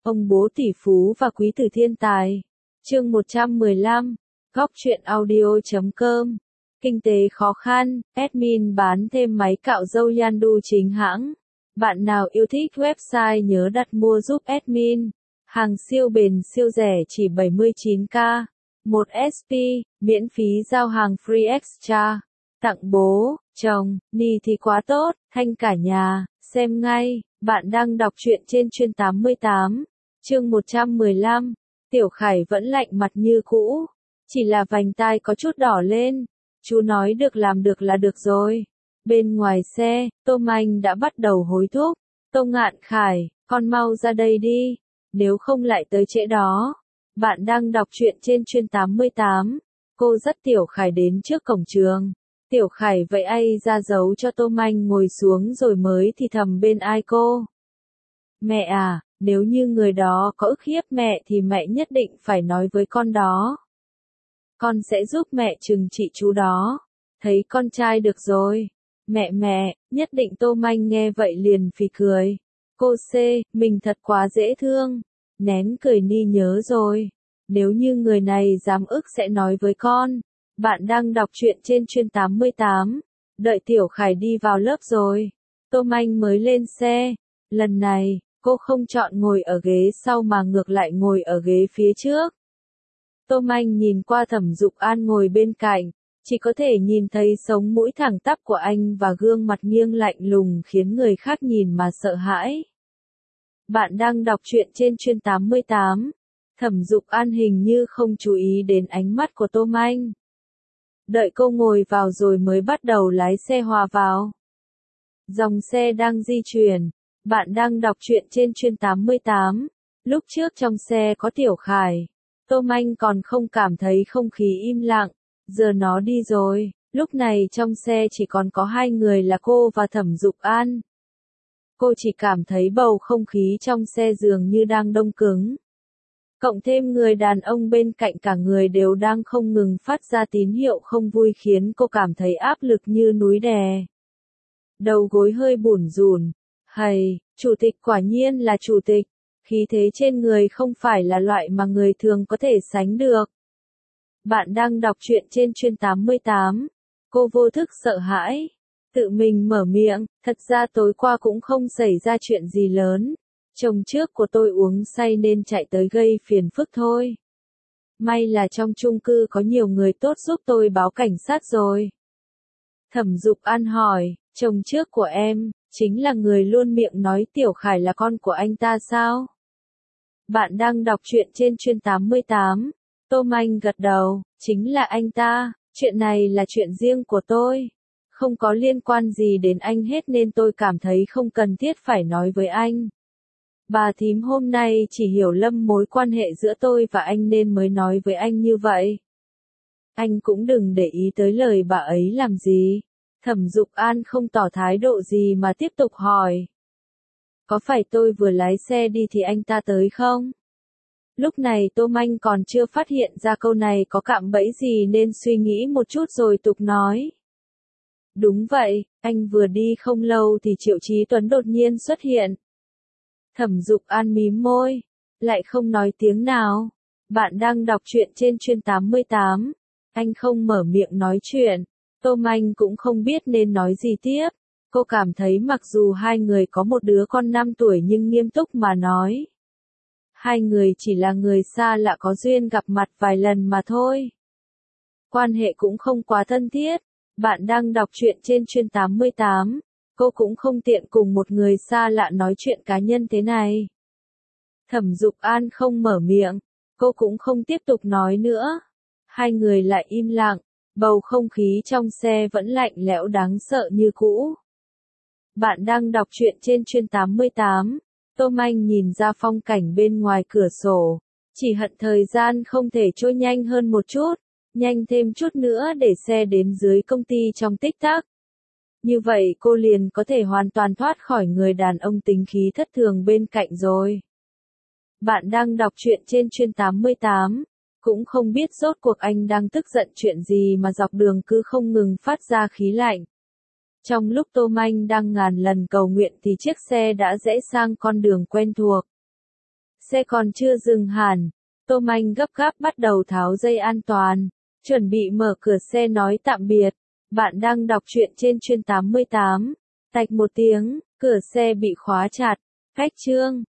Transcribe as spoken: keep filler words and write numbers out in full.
Ông bố tỷ phú và quý tử thiên tài. Chương một trăm mười lăm. Góc truyện audio chấm com. Kinh tế khó khăn, admin bán thêm máy cạo râu Yandu chính hãng. Bạn nào yêu thích website nhớ đặt mua giúp admin. Hàng siêu bền siêu rẻ chỉ bảy mươi chín k. một ét pê, miễn phí giao hàng free extra. Tặng bố, chồng, ni thì quá tốt, thanh cả nhà, xem ngay. Bạn đang đọc truyện trên chuyên tám mươi tám. Chương một trăm mười lăm. Tiểu Khải vẫn lạnh mặt như cũ. Chỉ là vành tai có chút đỏ lên. Chú nói được làm được là được rồi. Bên ngoài xe, Tô Anh đã bắt đầu hối thúc. Tô Ngạn Khải, con mau ra đây đi. Nếu không lại tới trễ đó. Bạn đang đọc truyện trên chuyên tám mươi tám. Cô dắt Tiểu Khải đến trước cổng trường. Tiểu Khải vẫy ai ra dấu cho Tô Anh ngồi xuống rồi mới thì thầm bên ai cô. Mẹ à, nếu như người đó có ức hiếp mẹ thì mẹ nhất định phải nói với con đó. Con sẽ giúp mẹ trừng trị chú đó. Thấy con trai được rồi. Mẹ mẹ, nhất định Tô Anh nghe vậy liền phì cười. Cô C, mình thật quá dễ thương. Nén cười ni nhớ rồi. Nếu như người này dám ức sẽ nói với con. Bạn đang đọc truyện trên chuyên tám mươi tám. Đợi Tiểu Khải đi vào lớp rồi. Tô Anh mới lên xe. Lần này, cô không chọn ngồi ở ghế sau mà ngược lại ngồi ở ghế phía trước. Tô Anh nhìn qua Thẩm Dục An ngồi bên cạnh. Chỉ có thể nhìn thấy sống mũi thẳng tắp của anh và gương mặt nghiêng lạnh lùng khiến người khác nhìn mà sợ hãi. Bạn đang đọc truyện trên chuyên tám mươi tám. Thẩm Dục An hình như không chú ý đến ánh mắt của Tô Anh. Đợi cô ngồi vào rồi mới bắt đầu lái xe hòa vào. Dòng xe đang di chuyển. Bạn đang đọc truyện trên chuyên tám mươi tám. Lúc trước trong xe có Tiểu Khải. Tô Anh còn không cảm thấy không khí im lặng. Giờ nó đi rồi. Lúc này trong xe chỉ còn có hai người là cô và Thẩm Dục An. Cô chỉ cảm thấy bầu không khí trong xe dường như đang đông cứng. Cộng thêm người đàn ông bên cạnh cả người đều đang không ngừng phát ra tín hiệu không vui khiến cô cảm thấy áp lực như núi đè. Đầu gối hơi bủn rủn. Hầy, chủ tịch quả nhiên là chủ tịch. Khí thế trên người không phải là loại mà người thường có thể sánh được. Bạn đang đọc truyện trên chuyên tám mươi tám. Cô vô thức sợ hãi. Tự mình mở miệng, thật ra tối qua cũng không xảy ra chuyện gì lớn. Chồng trước của tôi uống say nên chạy tới gây phiền phức thôi. May là trong chung cư có nhiều người tốt giúp tôi báo cảnh sát rồi. Thẩm Dục An hỏi, chồng trước của em, chính là người luôn miệng nói Tiểu Khải là con của anh ta sao? Bạn đang đọc truyện trên chuyên tám mươi tám. Tô Anh gật đầu, chính là anh ta, chuyện này là chuyện riêng của tôi. Không có liên quan gì đến anh hết nên tôi cảm thấy không cần thiết phải nói với anh. Bà thím hôm nay chỉ hiểu lầm mối quan hệ giữa tôi và anh nên mới nói với anh như vậy. Anh cũng đừng để ý tới lời bà ấy làm gì. Thẩm Dục An không tỏ thái độ gì mà tiếp tục hỏi. Có phải tôi vừa lái xe đi thì anh ta tới không? Lúc này Tô Anh còn chưa phát hiện ra câu này có cạm bẫy gì nên suy nghĩ một chút rồi tục nói. Đúng vậy, anh vừa đi không lâu thì Triệu Chí Tuấn đột nhiên xuất hiện. Thẩm Dục An mím môi, lại không nói tiếng nào. Bạn đang đọc truyện trên chuyên tám mươi tám. Anh không mở miệng nói chuyện. Tô Anh cũng không biết nên nói gì tiếp. Cô cảm thấy mặc dù hai người có một đứa con năm tuổi nhưng nghiêm túc mà nói. Hai người chỉ là người xa lạ có duyên gặp mặt vài lần mà thôi. Quan hệ cũng không quá thân thiết. Bạn đang đọc truyện trên chuyên tám mươi tám. Cô cũng không tiện cùng một người xa lạ nói chuyện cá nhân thế này. Thẩm Dục An không mở miệng. Cô cũng không tiếp tục nói nữa. Hai người lại im lặng. Bầu không khí trong xe vẫn lạnh lẽo đáng sợ như cũ. Bạn đang đọc truyện trên chuyên tám mươi tám. Tô Anh nhìn ra phong cảnh bên ngoài cửa sổ. Chỉ hận thời gian không thể trôi nhanh hơn một chút. Nhanh thêm chút nữa để xe đến dưới công ty trong tích tắc. Như vậy cô liền có thể hoàn toàn thoát khỏi người đàn ông tính khí thất thường bên cạnh rồi. Bạn đang đọc truyện trên chuyên tám mươi tám. Cũng không biết rốt cuộc anh đang tức giận chuyện gì mà dọc đường cứ không ngừng phát ra khí lạnh. Trong lúc Tô Anh đang ngàn lần cầu nguyện thì chiếc xe đã rẽ sang con đường quen thuộc. Xe còn chưa dừng hẳn, Tô Manh gấp gáp bắt đầu tháo dây an toàn, chuẩn bị mở cửa xe nói tạm biệt. Bạn đang đọc truyện trên chuyên tám mươi tám. Tạch một tiếng, cửa xe bị khóa chặt. Cách chương